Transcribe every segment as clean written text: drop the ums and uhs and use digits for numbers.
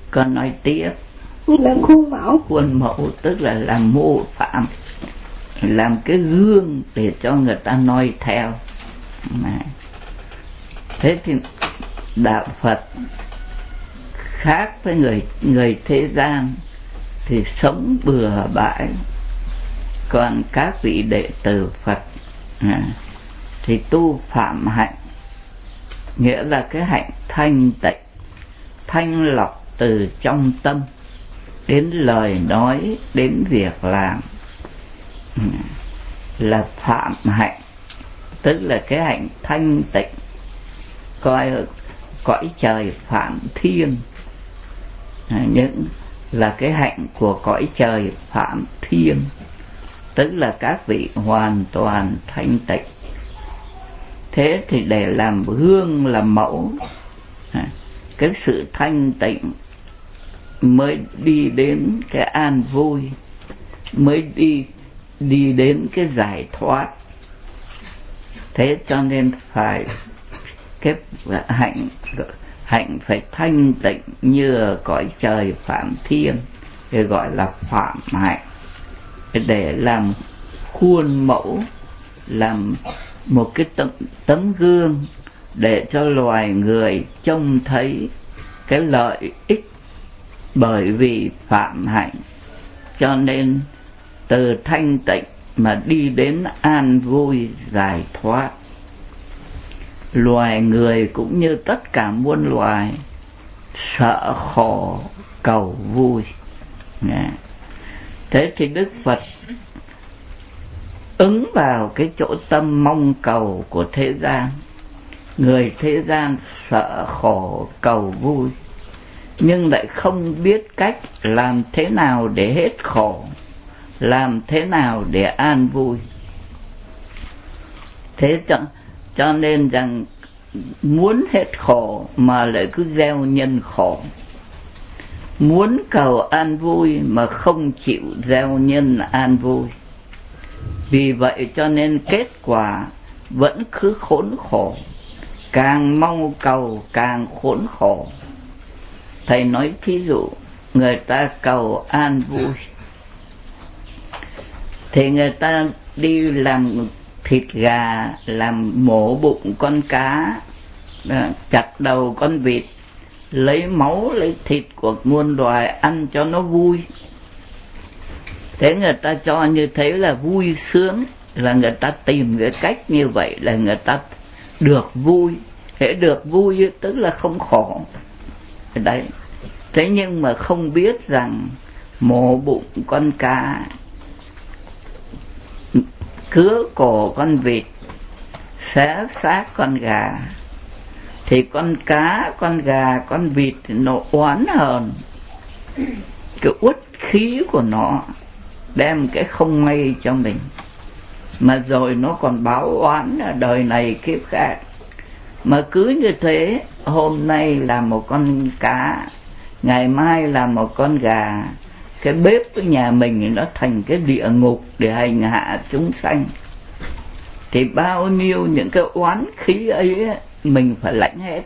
Con nói tiếp. Là khuôn mẫu. Khuôn mẫu tức là làm mô phạm, làm cái gương để cho người ta noi theo. Thế thì đạo Phật khác với người thế gian thì sống bừa bãi, còn các vị đệ tử Phật thì tu phạm hạnh, nghĩa là cái hạnh thanh tịnh, thanh lọc từ trong tâm đến lời nói đến việc làm, là phạm hạnh, tức là cái hạnh thanh tịnh. Coi cõi trời phạm thiên, những là cái hạnh của cõi trời phạm thiên, tức là các vị hoàn toàn thanh tịnh. Thế thì để làm gương làm mẫu, cái sự thanh tịnh mới đi đến cái an vui, mới đi đến cái giải thoát. Thế cho nên phải cái hạnh phải thanh tịnh như cõi trời phạm thiên, thì gọi là phạm hạnh, để làm khuôn mẫu, làm một cái tấm gương để cho loài người trông thấy cái lợi ích bởi vì phạm hạnh. Cho nên từ thanh tịnh mà đi đến an vui giải thoát. Loài người cũng như tất cả muôn loài sợ khổ cầu vui. Thế thì Đức Phật ứng vào cái chỗ tâm mong cầu của thế gian. Người thế gian sợ khổ cầu vui, nhưng lại không biết cách làm thế nào để hết khổ, làm thế nào để an vui. Thế cho nên rằng muốn hết khổ mà lại cứ gieo nhân khổ, muốn cầu an vui mà không chịu gieo nhân an vui. Vì vậy cho nên kết quả vẫn cứ khốn khổ, càng mong cầu càng khốn khổ. Thầy nói thí dụ, người ta cầu an vui thì người ta đi làm thịt gà, làm mổ bụng con cá, chặt đầu con vịt, lấy máu lấy thịt của muôn loài ăn cho nó vui. Thế người ta cho như thế là vui sướng, là người ta tìm cái cách như vậy là người ta được vui. Thế được vui tức là không khổ. Đấy. Thế nhưng mà không biết rằng mổ bụng con cá, cứa cổ con vịt, xé xác con gà, thì con cá, con gà, con vịt nó oán hờn, cái uất khí của nó đem cái không may cho mình, mà rồi nó còn báo oán ở đời này kiếp khác. Mà cứ như thế, hôm nay là một con cá, ngày mai là một con gà, cái bếp của nhà mình nó thành cái địa ngục để hành hạ chúng sanh. Thì bao nhiêu những cái oán khí ấy mình phải lãnh hết.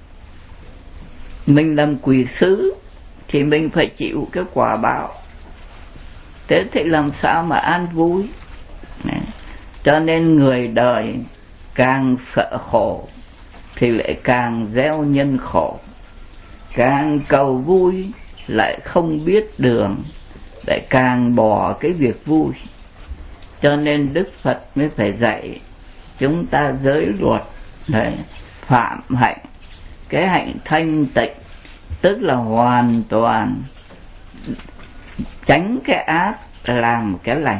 Mình làm quỷ sứ thì mình phải chịu cái quả báo. Thế thì làm sao mà an vui? Cho nên người đời càng sợ khổ thì lại càng gieo nhân khổ, càng cầu vui lại không biết đường, lại càng bỏ cái việc vui. Cho nên Đức Phật mới phải dạy chúng ta giới luật, đấy, phạm hạnh, cái hạnh thanh tịnh, tức là hoàn toàn tránh cái ác, làm cái lành,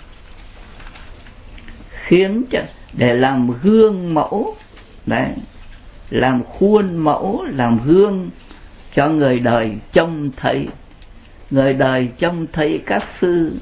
khiến cho để làm gương mẫu, đấy, làm khuôn mẫu, làm gương cho người đời trông thấy. Người đời trông thấy các sư,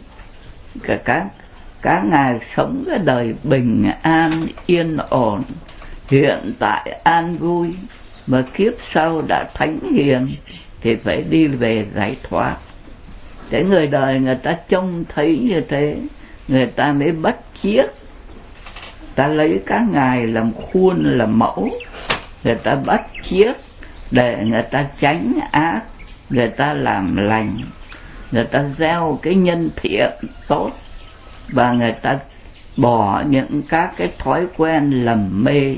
các ngài sống cái đời bình an yên ổn, hiện tại an vui, mà kiếp sau đã thánh hiền thì phải đi về giải thoát. Thế người đời người ta trông thấy như thế, người ta mới bắt chiết, ta lấy các ngài làm khuôn làm mẫu, người ta bắt chiết để người ta tránh ác, người ta làm lành, người ta gieo cái nhân thiện tốt, và người ta bỏ những các cái thói quen lầm mê.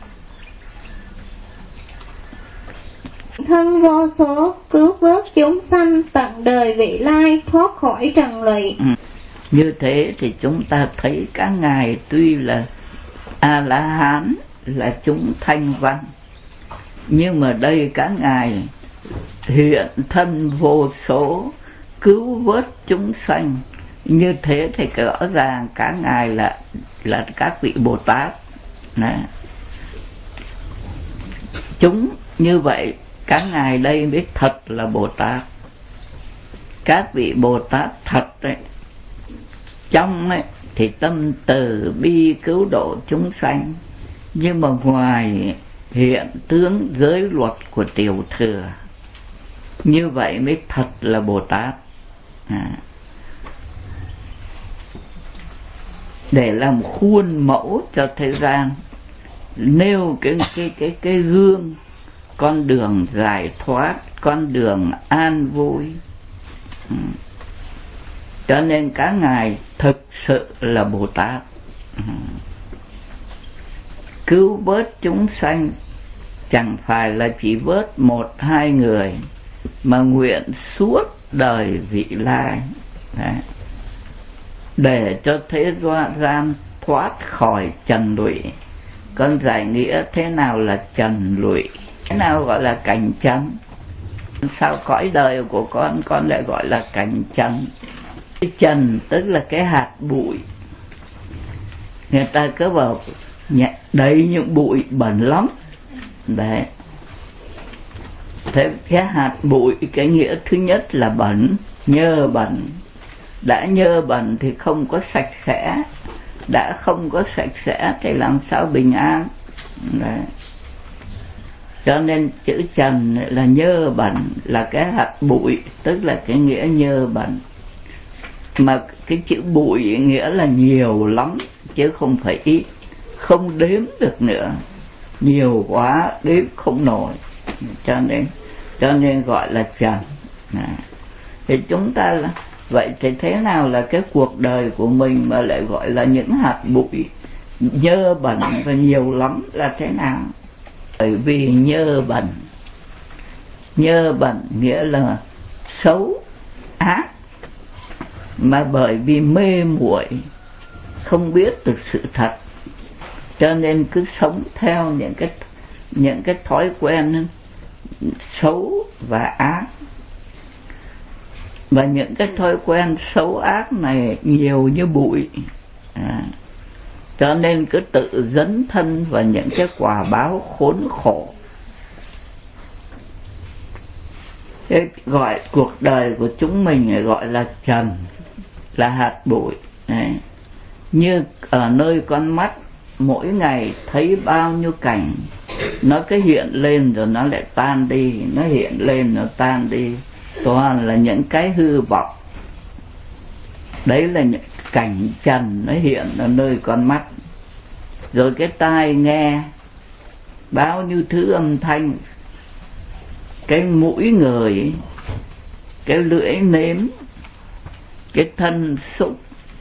Thân vô số cứu vớt chúng sanh tận đời vị lai thoát khỏi trần lụy. Như thế thì chúng ta thấy các ngài tuy là A-la-hán, là chúng thanh văn, nhưng mà đây các ngài hiện thân vô số cứu vớt chúng sanh. Như thế thì rõ ràng các ngài là các vị Bồ Tát. Đấy. Chúng như vậy các ngài đây mới thật là Bồ Tát. Các vị Bồ Tát thật đấy, trong ấy thì tâm từ bi cứu độ chúng sanh, nhưng mà ngoài hiện tướng giới luật của tiểu thừa. Như vậy mới thật là Bồ Tát. Để làm khuôn mẫu cho thế gian, nêu cái gương, con đường giải thoát, con đường an vui. Cho nên các ngài thực sự là Bồ Tát. Cứu vớt chúng sanh chẳng phải là chỉ vớt một hai người, mà nguyện suốt đời vị lai. Đấy. Để cho thế gian thoát khỏi trần lụy. Con giải nghĩa thế nào là trần lụy, thế nào gọi là cảnh trần. Sao cõi đời của con lại gọi là cảnh trần? Cái trần tức là cái hạt bụi. Người ta cứ bảo đầy những bụi bẩn lắm. Đấy. Thế cái hạt bụi, cái nghĩa thứ nhất là bẩn, nhơ bẩn. Đã nhơ bẩn thì không có sạch sẽ. Đã không có sạch sẽ thì làm sao bình an. Đấy. Cho nên chữ trần là nhơ bẩn, là cái hạt bụi, tức là cái nghĩa nhơ bẩn. Mà cái chữ bụi nghĩa là nhiều lắm, chứ không phải ít, không đếm được nữa. Nhiều quá đếm không nổi. Cho nên gọi là trần. Thì chúng ta là vậy, thì thế nào là cái cuộc đời của mình mà lại gọi là những hạt bụi nhơ bẩn và nhiều lắm là thế nào? Bởi vì nhơ bẩn nghĩa là xấu, ác, mà bởi vì mê muội, không biết được sự thật, cho nên cứ sống theo những cái thói quen xấu và ác. Và những cái thói quen xấu ác này nhiều như bụi, cho nên cứ tự dấn thân vào những cái quả báo khốn khổ. Thế gọi cuộc đời của chúng mình gọi là trần, là hạt bụi. Đấy. Như ở nơi con mắt mỗi ngày thấy bao nhiêu cảnh, nó cứ hiện lên rồi nó lại tan đi, nó hiện lên nó tan đi, toàn là những cái hư vọng. Đấy là những cảnh trần nó hiện ở nơi con mắt. Rồi cái tai nghe bao nhiêu thứ âm thanh, cái mũi ngửi, cái lưỡi nếm, cái thân xúc,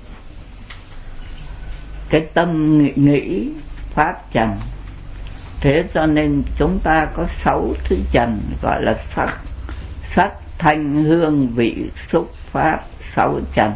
cái tâm nghĩ pháp trần. Thế cho nên chúng ta có 6 thứ trần, gọi là sắc, thanh, hương, vị, xúc, pháp, 6 trần.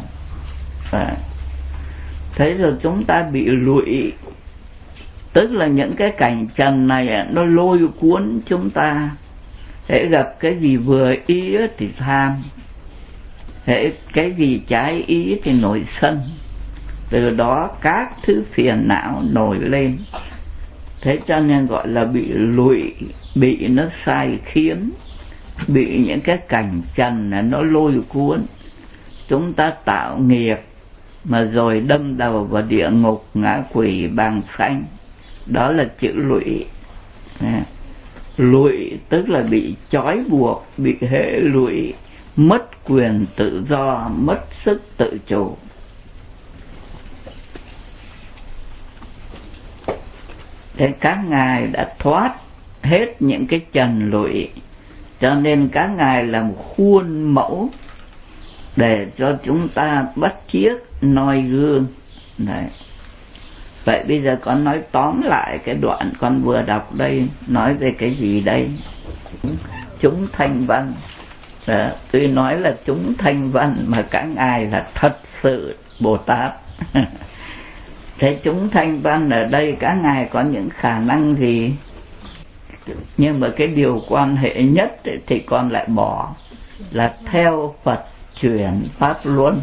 Thế rồi chúng ta bị lụy, tức là những cái cảnh trần này nó lôi cuốn chúng ta. Hễ gặp cái gì vừa ý thì tham, hễ cái gì trái ý thì nổi sân. Từ đó các thứ phiền não nổi lên. Thế cho nên gọi là bị lụy, bị nó sai khiến, bị những cái cảnh trần này nó lôi cuốn. Chúng ta tạo nghiệp mà rồi đâm đầu vào địa ngục, ngã quỷ, bàng sanh. Đó là chữ lụy. Lụy tức là bị trói buộc, bị hệ lụy, mất quyền tự do, mất sức tự chủ. Thế các ngài đã thoát hết những cái trần lụy, Cho nên các ngài là một khuôn mẫu để cho chúng ta bắt chước noi gương. Đấy. Vậy bây giờ con nói tóm lại cái đoạn con vừa đọc đây, nói về cái gì đây? Chúng thanh văn. Đó, tôi nói là chúng thanh văn mà các ngài là thật sự Bồ Tát. Thế chúng thanh văn ở đây các ngài có những khả năng gì? Nhưng mà cái điều quan hệ nhất thì con lại bỏ là theo Phật chuyển pháp luân.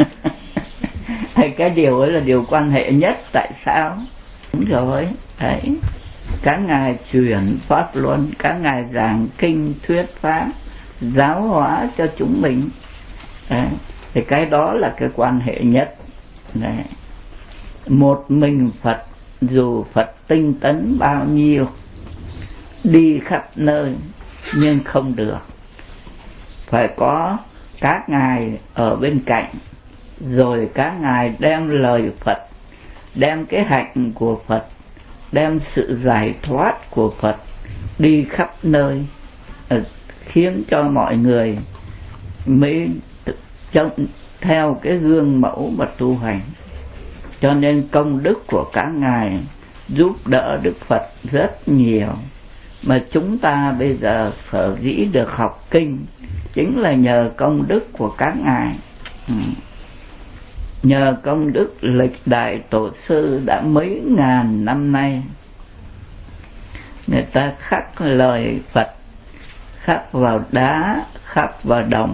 Cái điều ấy là điều quan hệ nhất. Tại sao? Đúng rồi, đấy. Các ngài chuyển pháp luân, các ngài giảng kinh thuyết pháp, giáo hóa cho chúng mình. Đấy. Thì cái đó là cái quan hệ nhất. Đấy. Một mình Phật, dù Phật tinh tấn bao nhiêu, đi khắp nơi nhưng không được. Phải có các ngài ở bên cạnh, rồi các ngài đem lời Phật, đem cái hạnh của Phật, đem sự giải thoát của Phật đi khắp nơi, khiến cho mọi người mới theo cái gương mẫu mà tu hành. Cho nên công đức của các ngài giúp đỡ Đức Phật rất nhiều. Mà chúng ta bây giờ sở dĩ được học kinh chính là nhờ công đức của các ngài. Nhờ công đức lịch đại tổ sư đã mấy ngàn năm nay, người ta khắc lời Phật, khắc vào đá, khắc vào đồng.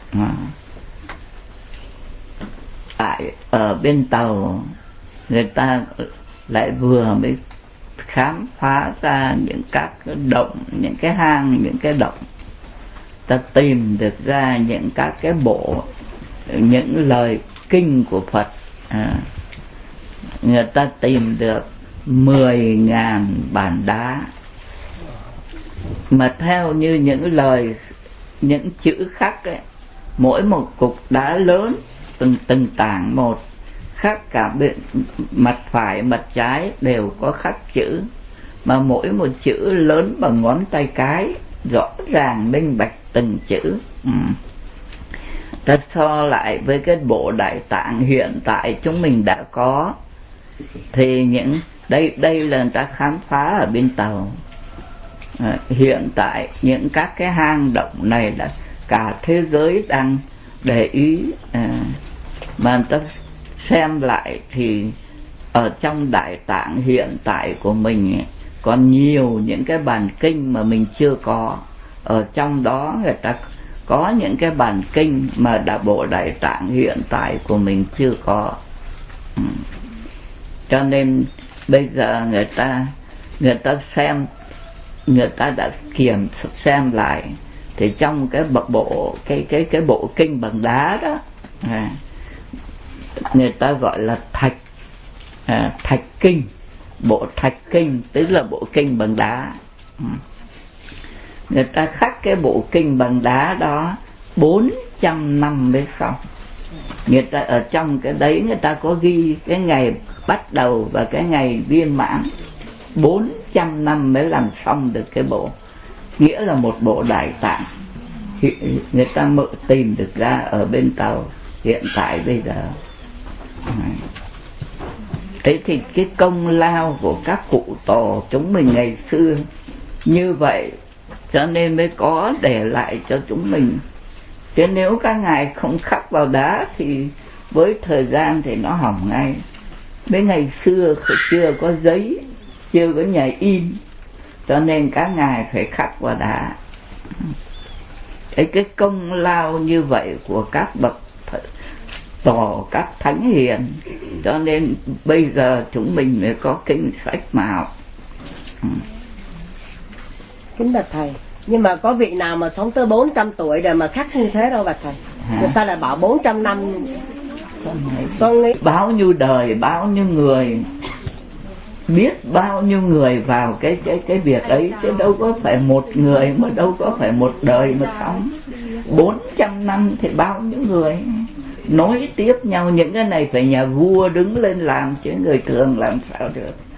Tại ở bên Tàu, người ta lại vừa mới khám phá ra những các cái động, những cái hang, những cái động. Ta tìm được ra những các cái bộ, những lời kinh của Phật. Người ta tìm được 10.000 bản đá, mà theo như những lời, những chữ khắc ấy, mỗi một cục đá lớn, từng tảng một, khắc cả bên mặt phải mặt trái đều có khắc chữ, mà mỗi một chữ lớn bằng ngón tay cái, rõ ràng minh bạch từng chữ. Ta so lại với cái bộ Đại Tạng hiện tại chúng mình đã có, thì những đây là người ta khám phá ở bên Tàu. Hiện tại những các cái hang động này là cả thế giới đang để ý, mà người ta xem lại thì ở trong Đại Tạng hiện tại của mình còn nhiều những cái bản kinh mà mình chưa có. Ở trong đó người ta có những cái bản kinh mà bộ Đại Tạng hiện tại của mình chưa có. Cho nên bây giờ người ta xem, người ta đã kiểm xem lại, thì trong cái bộ cái bộ kinh bằng đá đó, người ta gọi là thạch kinh, bộ thạch kinh tức là bộ kinh bằng đá. Người ta khắc cái bộ kinh bằng đá đó 400 năm mới xong. Người ta ở trong cái đấy người ta có ghi cái ngày bắt đầu và cái ngày viên mãn. 400 năm mới làm xong được cái bộ, nghĩa là một bộ Đại Tạng. Người ta mới tìm được ra ở bên Tàu hiện tại bây giờ. Thế thì cái công lao của các cụ tổ chúng mình ngày xưa như vậy, cho nên mới có để lại cho chúng mình. Chứ nếu các ngài không khắc vào đá thì với thời gian thì nó hỏng ngay. Mấy ngày xưa chưa có giấy, chưa có nhà in, cho nên các ngài phải khắc vào đá. Cái công lao như vậy của các bậc tổ, các thánh hiền, cho nên bây giờ chúng mình mới có kinh sách mà học. Kính bạch thầy, nhưng mà có vị nào mà sống tới 400 tuổi rồi mà khắc như thế đâu bạch thầy? Người ta lại bảo 400 năm. Con nghĩ bao nhiêu đời, bao nhiêu người, biết bao nhiêu người vào cái việc ấy, chứ đâu có phải một người, mà đâu có phải một đời mà sống. 400 năm thì bao nhiêu người nối tiếp nhau. Những cái này phải nhà vua đứng lên làm, chứ người thường làm sao được.